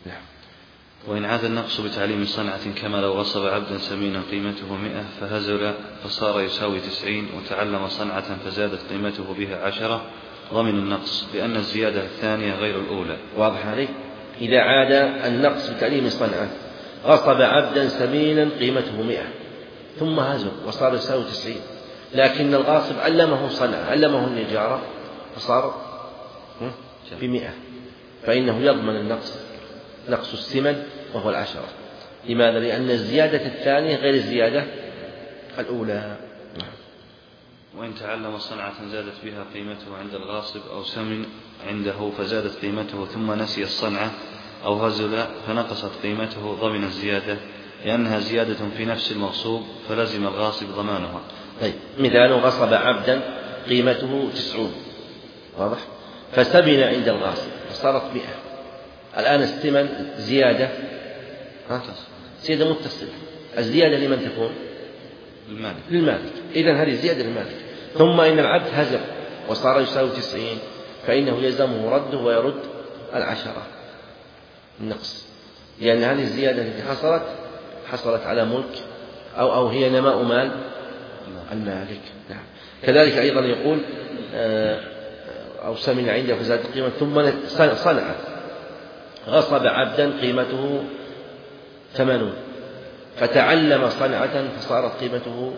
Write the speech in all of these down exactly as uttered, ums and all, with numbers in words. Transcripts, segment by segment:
نعم. وإن عاد النقص بتعليم صنعة كما لو غصب عبدا سمينا قيمته مئة فهزل فصار يساوي تسعين وتعلم صنعة فزادت قيمته بها عشرة ضمن النقص لأن الزيادة الثانية غير الأولى. واضح عليك؟ إذا عاد النقص بتعليم صنعة غصب عبدا سمينا قيمته مئة ثم هزل وصار يساوي تسعين، لكن الغاصب علمه صنعة علمه النجارة فصار بمئة، فإنه يضمن النقص نقص الثمن وهو العشرة. لماذا؟ لأن الزيادة الثانية غير الزيادة الأولى. وإن تعلم صنعة زادت بها قيمته عند الغاصب أو سمن عنده فزادت قيمته ثم نسي الصنعة أو هزل فنقصت قيمته ضمن الزيادة لأنها زيادة في نفس المغصوب فلزم الغاصب ضمانها. طيب، مثال غصب عبدا قيمته تسعون، واضح؟ فسمن عند الغاصب فصارت مئة، الآن الثمن زيادة ها؟ زيادة متصلة، الزيادة لمن تكون؟ للمالك. للمالك، إذن هذه زيادة للمالك. ثم إن العبد هزل وصار يساوي تسعين فإنه يلزمه رده ويرد العشرة النقص، لأن هذه الزيادة التي حصلت حصلت على ملك أو أو هي نماء مال المالك. نعم. كذلك أيضا يقول أو سمن عنده فزادت قيمة ثم صنع غصب عبدا قيمته ثمانون فتعلم صنعة فصارت قيمته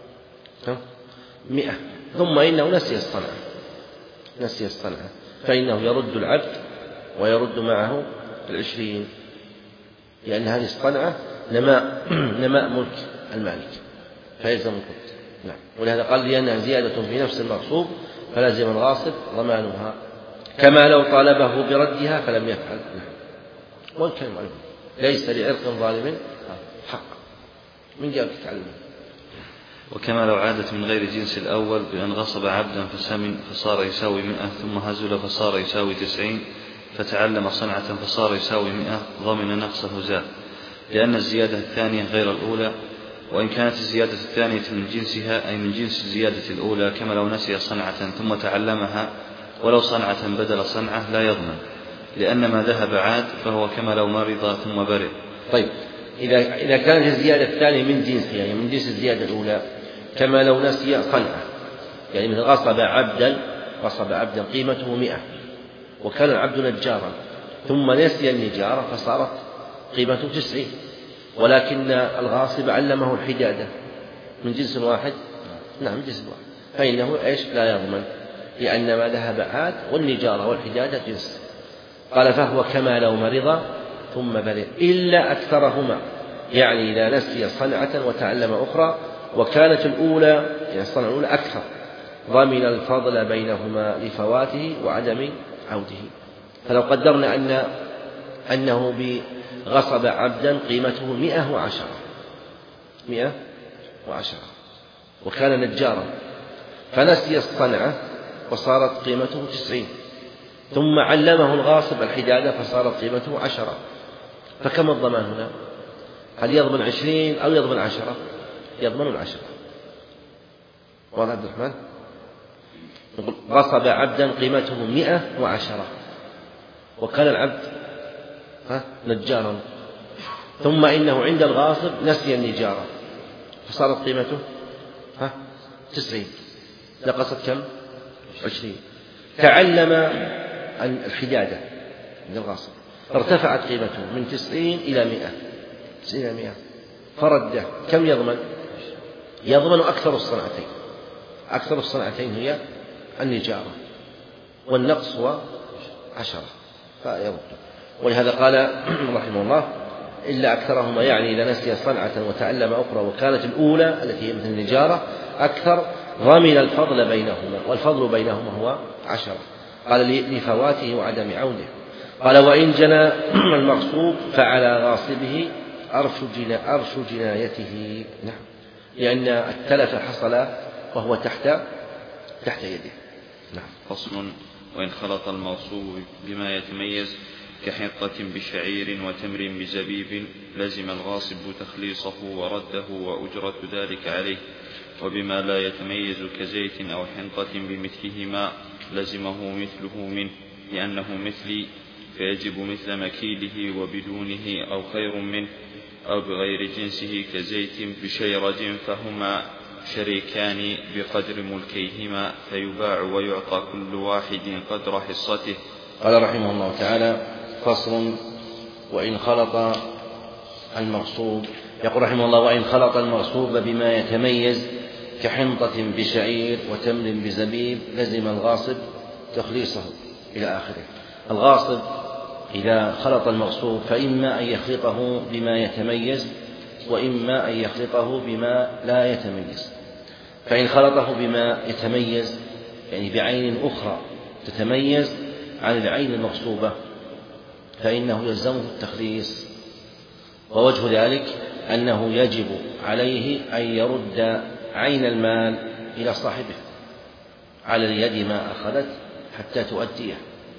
مئة ثم إنه نسي الصنعة نسي الصنعة فإنه يرد العبد ويرد معه العشرين، لأن هذه الصنعة نماء نماء ملك المالك فيلزم الرد. نعم. ولهذا قال لأنها زيادة في نفس المغصوب فلازم الغاصب ضمانها كما لو طالبه بردها فلم يفعل. نعم. والكلام عنه ليس لعرق ظالم حق من جهة التعلم. وكما لو عادت من غير جنس الأول بأن غصب عبدا فسمن فصار يساوي مئة ثم هزل فصار يساوي تسعين فتعلم صنعة فصار يساوي مئة ضمن نقصه زاد لأن الزيادة الثانية غير الأولى، وإن كانت الزيادة الثانية من جنسها أي من جنس الزيادة الأولى كما لو نسي صنعة ثم تعلمها ولو صنعة بدل صنعة لا يضمن لأن ما ذهب عاد فهو كما لو مرض ثم برئ. طيب، إذا إذا كانت الزيادة الثانية من جنسها يعني من جنس الزيادة الأولى كما لو نسي صنعة، يعني مثل غصب عبدا غصب عبدا قيمته مئة وكان العبد نجارا ثم نسي النجارة فصارت قيمته تسعين، ولكن الغاصب علمه الحدادة من جنس واحد. نعم من جنس واحد فإنه إيش لا يضمن لأن ما ذهب عاد والنجارة والحدادة جنس. قال فهو كما لو مرض ثم برئ إلا أكثرهما، يعني إذا نسي صنعة وتعلم أخرى وكانت الأولى يعني الصنعة الأولى أكثر ضمن الفضل بينهما لفواته وعدم عوده. فلو قدرنا أن أنه بغصب عبدا قيمته مئة وعشرة مئة وعشرة وكان نجارا فنسي الصنعة وصارت قيمته تسعين ثم علمه الغاصب الحدادة فصارت قيمته عشرة، فكم الضمان هنا؟ هل يضمن عشرين أو يضمن عشرة؟ يضمن العشرة. واضح عبد الرحمن؟ غصب عبدا قيمته مئة وعشرة وكان العبد نجارا ثم إنه عند الغاصب نسي النجارة فصارت قيمته تسعين نقصت كم؟ عشرين. تعلم الحدادة عند الغاصب ارتفعت قيمته من تسعين إلى مئة تسعين إلى مئة فرده، كم يضمن؟ يضمن أكثر الصنعتين. أكثر الصنعتين هي النجارة والنقص هو عشرة فيضمن. ولهذا قال رحمه الله إلا أكثرهما، يعني إذا نسي صنعة وتعلم أخرى وكانت الأولى التي هي مثل النجارة أكثر ضمن الفضل بينهما والفضل بينهما هو عشرة. قال لفواته وعدم عوده. قال وإن جنى المغصوب فعلى غاصبه أرش, جنا أرش جنايته. نعم، لأن التلف حصل وهو تحت تحت يده. نعم. فصل. وإن خلط المغصوب بما يتميز كحنطة بشعير وتمر بزبيب لزم الغاصب تخليصه ورده وأجرة ذلك عليه، وبما لا يتميز كزيت أو حنطة بمثلهما لزمه مثله منه لأنه مثلي فيجب مثل مكيله وبدونه أو خير منه أو بغير جنسه كزيت بشيرج، فهما شريكان بقدر ملكيهما، فيباع ويعطى كل واحد قدر حصته. قال رحمه الله تعالى: فصل: وإن خلط المغصوب. يقول رحمه الله: وإن خلط المغصوب بما يتميز كحنطة بشعير وتمر بزبيب لزم الغاصب تخليصه، إلى آخره. الغاصب إذا خلط المغصوب فإما أن يخلطه بما يتميز وإما أن يخلطه بما لا يتميز. فإن خلطه بما يتميز يعني بعين أخرى تتميز عن العين المغصوبة فإنه يلزمه التخليص، ووجه ذلك أنه يجب عليه أن يرد عين المال إلى صاحبه على اليد ما أخذت حتى تؤديه.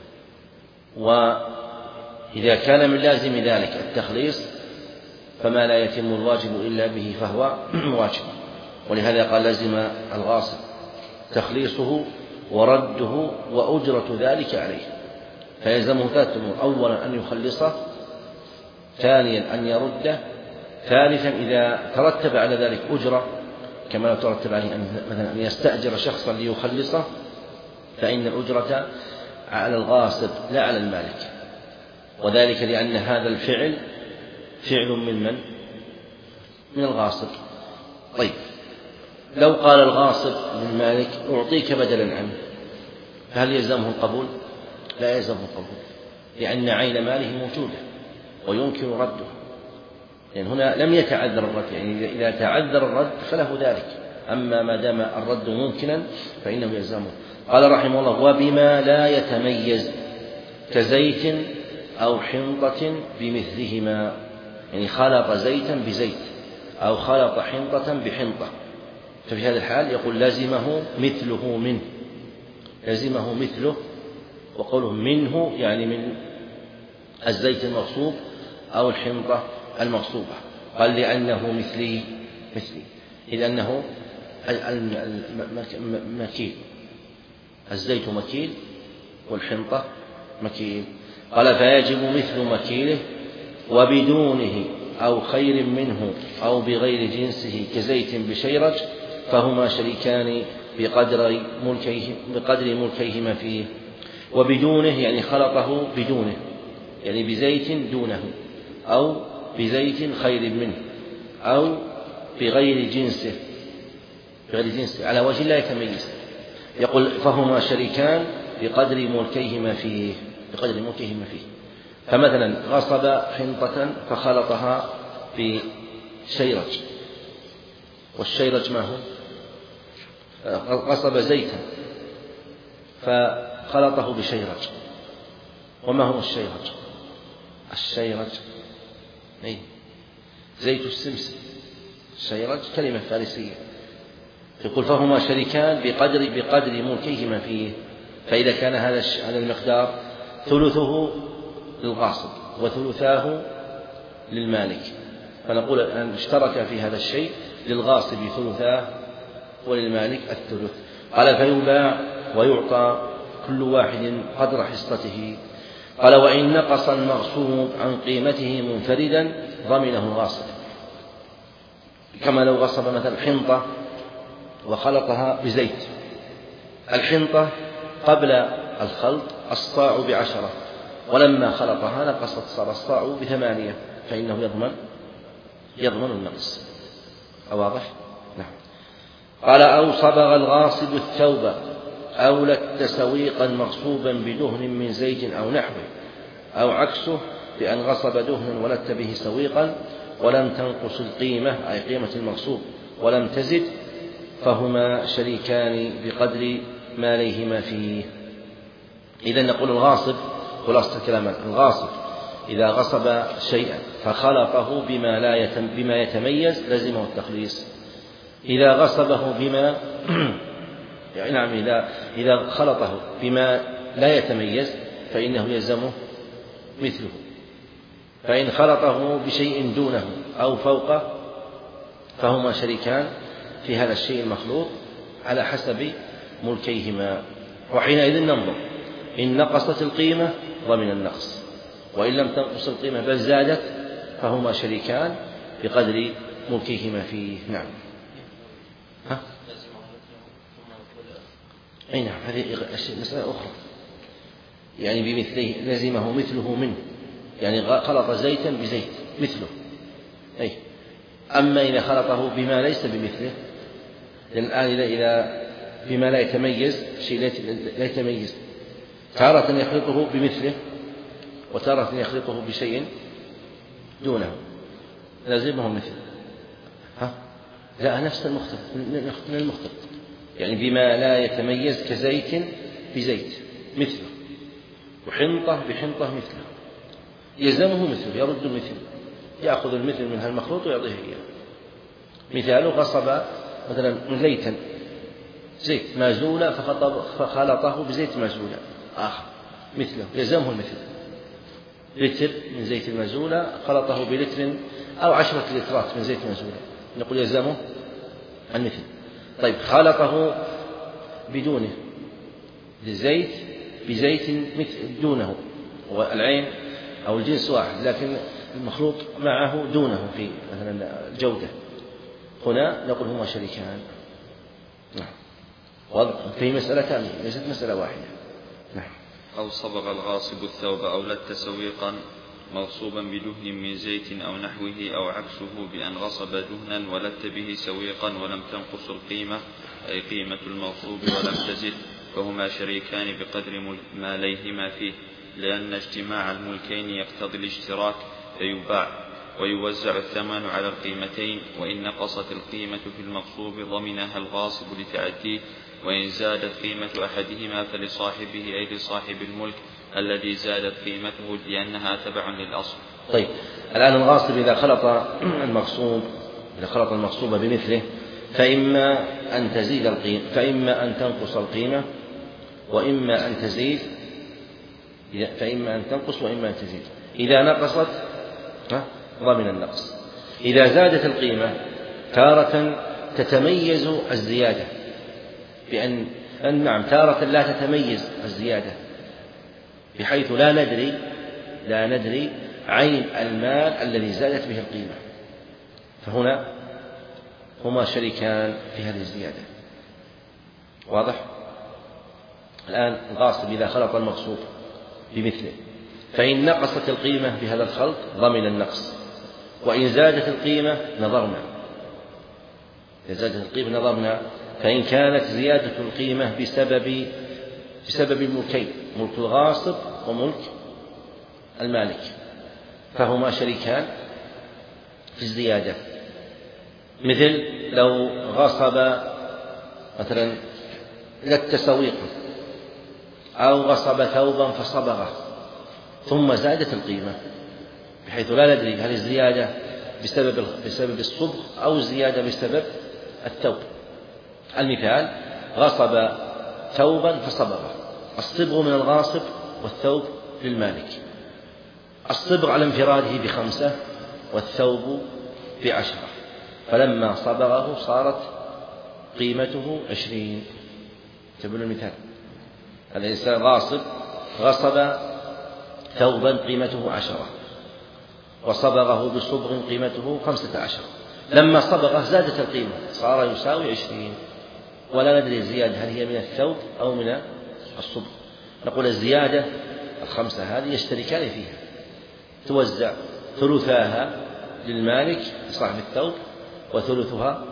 وإذا كان من لازم ذلك التخليص فما لا يتم الواجب إلا به فهو واجب، ولهذا قال: لزم الغاصب تخليصه ورده وأجرة ذلك عليه. فيلزمه ثلاثة أمور: أولا أن يخلصه، ثانيا أن يرده، ثالثا إذا ترتب على ذلك أجرة كما لو ترتب عليه أن مثلا أن يستأجر شخصا ليخلصه فإن الأجرة على الغاصب لا على المالك، وذلك لأن هذا الفعل فعل من من؟ من الغاصب. طيب، لو قال الغاصب للمالك: أعطيك بدلا عنه، فهل يلزمه القبول؟ لا يلزمه القبول، لأن عين ماله موجودة ويمكن رده، لأن يعني هنا لم يتعذر الرد، يعني إذا تعذر الرد فله ذلك، أما ما دام الرد ممكنا فإنه يلزمه. قال رحمه الله: وبما لا يتميز كزيت أو حنطة بمثلهما، يعني خلط زيتا بزيت أو خلط حنطة بحنطة، ففي هذا الحال يقول: لزمه مثله منه، لزمه مثله. وقوله منه يعني من الزيت المغصوب أو الحنطة المغصوبة. قال: لأنه مثلي مثلي إذ أنه مكيل، الزيت مكيل والحنطة مكيل. قال: فيجب مثل مكيله وبدونه أو خير منه أو بغير جنسه كزيت بشيرج، فهما شريكان بقدر ملكيه بقدر ملكيهما فيه. وبدونه يعني خلطه بدونه، يعني بزيت دونه أو بزيت خير منه أو بغير جنسه بغير جنسه على وجه لا يتميز. يقول: فهما شريكان بقدر ملكيهما فيه بقدر ملكيهما فيه. فمثلا غصب حنطة فخلطها بشيرج، والشيرج ما هو؟ غصب زيتا فخلطه بشيرج. وما هو الشيرج؟ الشيرج أي زيت السمسم، الشيرج كلمة فارسية. يقول: فهما شريكان بقدر بقدر ملكيهما فيه. فإذا كان هذا هذا المقدار ثلثه للغاصب وثلثاه للمالك، فنقول أن اشترك في هذا الشيء، للغاصب ثلثاه وللمالك الثلث. قال: فيباع ويعطى كل واحد قدر حصته. قال: وإن نقص المغصوب عن قيمته منفردا ضمنه الغاصب، كما لو غصب مثلا حنطة وخلطها بزيت. الحنطة قبل الخلط الصاع بعشرة، ولما خلطها نقصت صار الصاع بثمانية، فإنه يضمن يضمن النقص. واضح؟ نعم. قال: أو صبغ الغاصب الثوب أو لت سويقا مغصوبا بدهن من زيت أو نحوه، أو عكسه بأن غصب دهن ولت به سويقا ولم تنقص القيمة أي قيمة المغصوب ولم تزد، فهما شريكان بقدر ما ليهما فيه. إذن نقول: الغاصب خلاصة الكلام، الغاصب إذا غصب شيئا فخلطه بما لا يتم بما يتميز لزمه التخليص. إذا غصبه بما يعني نعم إذا إذا خلطه بما لا يتميز فإنه يلزمه مثله. فإن خلطه بشيء دونه أو فوقه فهما شريكان في هذا الشيء المخلوط على حسب ملكيهما. وحينئذ ننظر: إن نقصت القيمة ضمن النقص، وإن لم تنقص القيمة بل زادت فهما شريكان بقدر ملكهما فيه. نعم. ها؟ أي نعم، هذه مسألة أخرى. يعني بمثله لزمه مثله منه، يعني خلط زيتا بزيت مثله. أي أما إذا خلطه بما ليس بمثله، لأن الآن إذا بما لا يتميز شيء لا يتميز، تارة يخلطه بمثله وتارة يخلطه بشيء دونه، لازمه مثله. ها؟ لا، نفس المختلط من المختلط، يعني بما لا يتميز كزيت بزيت مثله، وحنطة بحنطة مثله، يلزمه مثله، يرد المثل، يأخذ المثل من هالمخلوط ويعطيه إياه. مثاله غصب مثلا زيتا زيت مازولة فخلطه بزيت مازولة آخر مثله، يلزمه المثل. لتر من زيت المازولة خلطه بلتر أو عشرة لترات من زيت مازولة، نقول يلزمه المثل. طيب خلطه بدونه الزيت بزيت مثل دونه، والعين أو الجنس واحد لكن المخلوط معه دونه في مثلا الجودة، هنا نقول هما شريكان. نعم. واضح في مسألتان ليست مسألة واحدة. نعم. أو صبغ الغاصب الثوب أو لت سويقا مغصوبا بدهن من زيت أو نحوه أو عكسه بأن غصب دهنا ولت به سويقا ولم تنقص القيمة أي قيمة المغصوب ولم تزد، فهما شريكان بقدر ماليهما فيه، لأن اجتماع الملكين يقتضي الاشتراك، فيباع ويوزع الثمن على القيمتين، وإن نقصت القيمة في المغصوب ضمنها الغاصب لتعديه، وإن زادت قيمة أحدهما فلصاحبه أي لصاحب الملك الذي زادت قيمته لأنها تبع للأصل. طيب الآن الغاصب إذا خلط المغصوب إذا خلط المغصوب بمثله فإما أن تزيد القيمة فإما أن تنقص القيمة وإما أن تزيد فإما أن تنقص وإما أن تزيد. إذا نقصت ضمن النقص. إذا زادت القيمة تارة تتميز الزيادة بأن نعم تارة لا تتميز الزيادة بحيث لا ندري لا ندري عين المال الذي زادت به القيمة، فهنا هما شريكان في هذه الزيادة. واضح؟ الآن الغاصب إذا خلط المغصوب بمثله فإن نقصت القيمة بهذا الخلط ضمن النقص، وإن زادت القيمة نظرنا إذا زادت القيمة نظرنا فإن كانت زيادة القيمة بسبب بسبب الملكين، ملك الغاصب وملك المالك، فهما شريكان في الزيادة. مثل لو غصب مثلا لت سويقا أو غصب ثوبا فصبغه ثم زادت القيمة بحيث لا ندري هل الزيادة بسبب بسبب الصبغ أو الزيادة بسبب الثوب. المثال غصب ثوبا فصبغه، الصبغ من الغاصب والثوب للمالك. الصبغ على انفراده بخمسة والثوب بعشرة، فلما صبغه صارت قيمته عشرين. تبون المثال، الإنسان غاصب غصب ثوبا قيمته عشرة وصبغه بصبغ قيمته خمسة عشر، لما صبغه زادت القيمة صار يساوي عشرين، ولا ندري الزيادة هل هي من الثوب أو من الصبغ. نقول الزيادة الخمسة هذه يشتركان فيها، توزع ثلثاها للمالك لصاحب الثوب وثلثها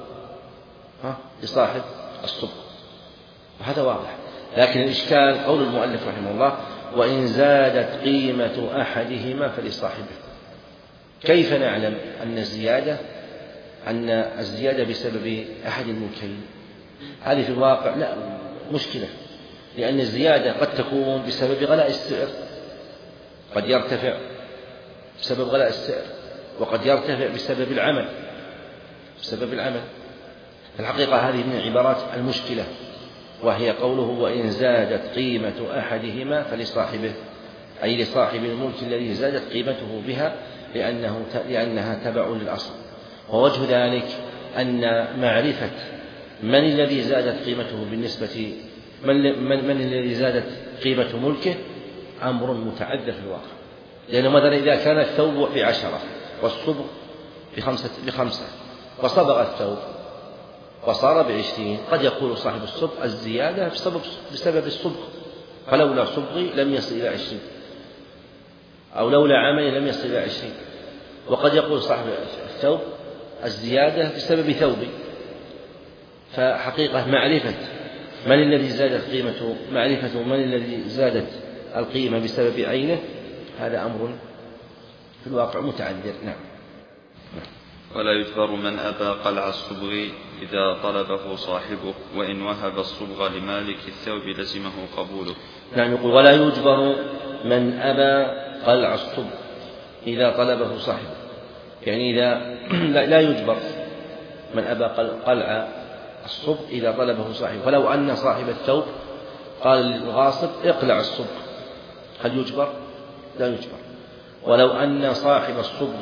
لصاحب الصبغ، وهذا واضح. لكن الإشكال قول المؤلف رحمه الله وإن زادت قيمة أحدهما فلصاحبه. كيف نعلم أن الزيادة أن الزيادة بسبب أحد الملكين؟ هذه في الواقع لا مشكلة، لأن الزيادة قد تكون بسبب غلاء السعر، قد يرتفع بسبب غلاء السعر، وقد يرتفع بسبب العمل بسبب العمل الحقيقة هذه من العبارات المشكلة، وهي قوله وإن زادت قيمة أحدهما فلصاحبه، أي لصاحب الملك الذي زادت قيمته بها لأنه لأنها تبع للأصل. ووجه ذلك أن معرفة من الذي زادت قيمته بالنسبة من, من, من الذي زادت قيمة ملكه أمر متعذر في الواقع، لأنه مثلا إذا كان الثوب بعشرة والصبغ بخمسة, بخمسة وصبغ الثوب وصار بعشرين، قد يقول صاحب الصبغ الزيادة بسبب, بسبب الصبغ، فلولا صبغي لم يصل إلى عشرين، أو لولا عملي لم يصل إلى عشرين. وقد يقول صاحب الثوب الزيادة بسبب ثوبي. فحقيقة معرفة من الذي زادت قيمته، معرفة من الذي زادت القيمة بسبب عينه، هذا أمر في الواقع متعذر. نعم. ولا يجبر من أبى قلع الصبغ إذا طلبه صاحبه، وإن وهب الصبغ لمالك الثوب لزمه قبوله. نعم. يقول ولا يجبر من أبى قلع الصبغ إذا طلبه صاحبه، يعني إذا لا يجبر من أبى قلع الصبغ إذا طلبه صاحبه. فلو أن صاحب الثوب قال للغاصب اقلع الصبغ، هل يجبر؟ لا يجبر. ولو أن صاحب الصبغ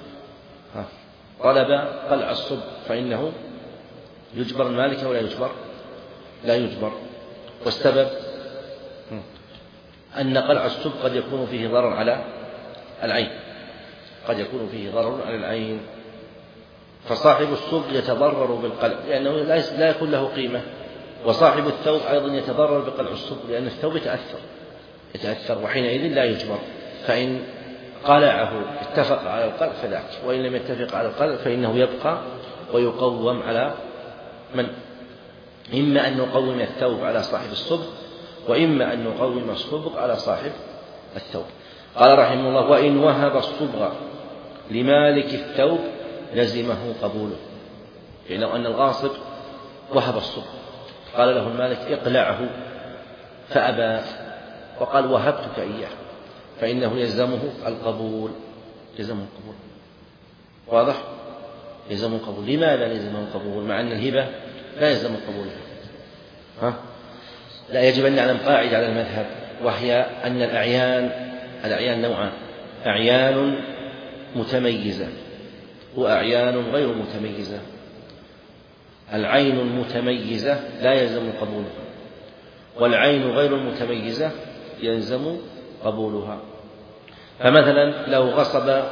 طلب قلع الصبغ فإنه يجبر المالك ولا يجبر؟ لا يجبر. والسبب أن قلع الصبغ قد يكون فيه ضرر على العين، قد يكون فيه ضرر على العين، فصاحب الصبغ يتضرر بالقلع لأنه لا يكون له قيمة، وصاحب الثوب أيضا يتضرر بقلع الصبغ لأن الثوب يتأثر يتأثر وحينئذ لا يجبر. فإن قلعه اتفق على القلع فذاك، وإن لم يتفق على القلع فإنه يبقى ويقوم على من؟ إما أن نقوم الثوب على صاحب الصبغ، وإما أن نقوم الصبغ على صاحب الثوب. قال رحمه الله وإن وهب الصبغ لمالك الثوب لزمه قبوله. يعني لو أن الغاصب وهب الصبغ قال له المالك اقلعه فأبى وقال وهبتك إياه، فإنه يلزمه القبول، يلزمه القبول. واضح؟ يلزمه القبول. لماذا يلزمه القبول مع أن الهبة لا يلزم القبول؟ ها؟ لا، يجب أن نعلم قاعدة على المذهب، وهي أن الأعيان الأعيان نوعان: أعيان متميزة وأعيان غير متميزة. العين المتميزة لا يلزم قبولها، والعين غير المتميزة يلزم قبولها. فمثلا لو غصب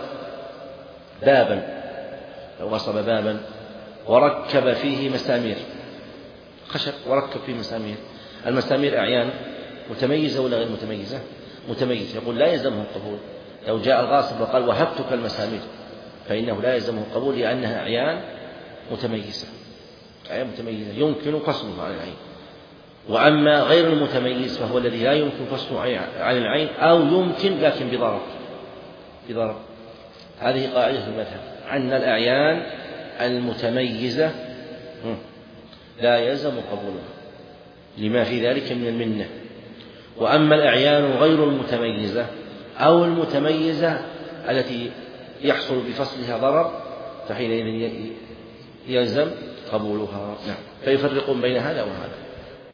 بابا لو غصب بابا وركب فيه مسامير خشب وركب فيه مسامير، المسامير أعيان متميزة ولا غير متميزة؟ متميزة، يقول لا يلزمه القبول. لو جاء الغاصب وقال وهبتك المسامير فإنه لا يلزمه القبول لأنها أعيان متميزة أعيان متميزة يمكن فصلها عن العين. وأما غير المتميز فهو الذي لا يمكن فصله عن العين، أو يمكن لكن بضرر بضرر هذه قاعدة المذهب، أن الأعيان المتميزة لا يلزم قبولها لما في ذلك من المنة. وأما الأعيان غير المتميزة أو المتميزة التي يحصل بفصلها ضرر فحينئذ يلزم قبولها. نعم. فيفرقون بين هذا وهذا.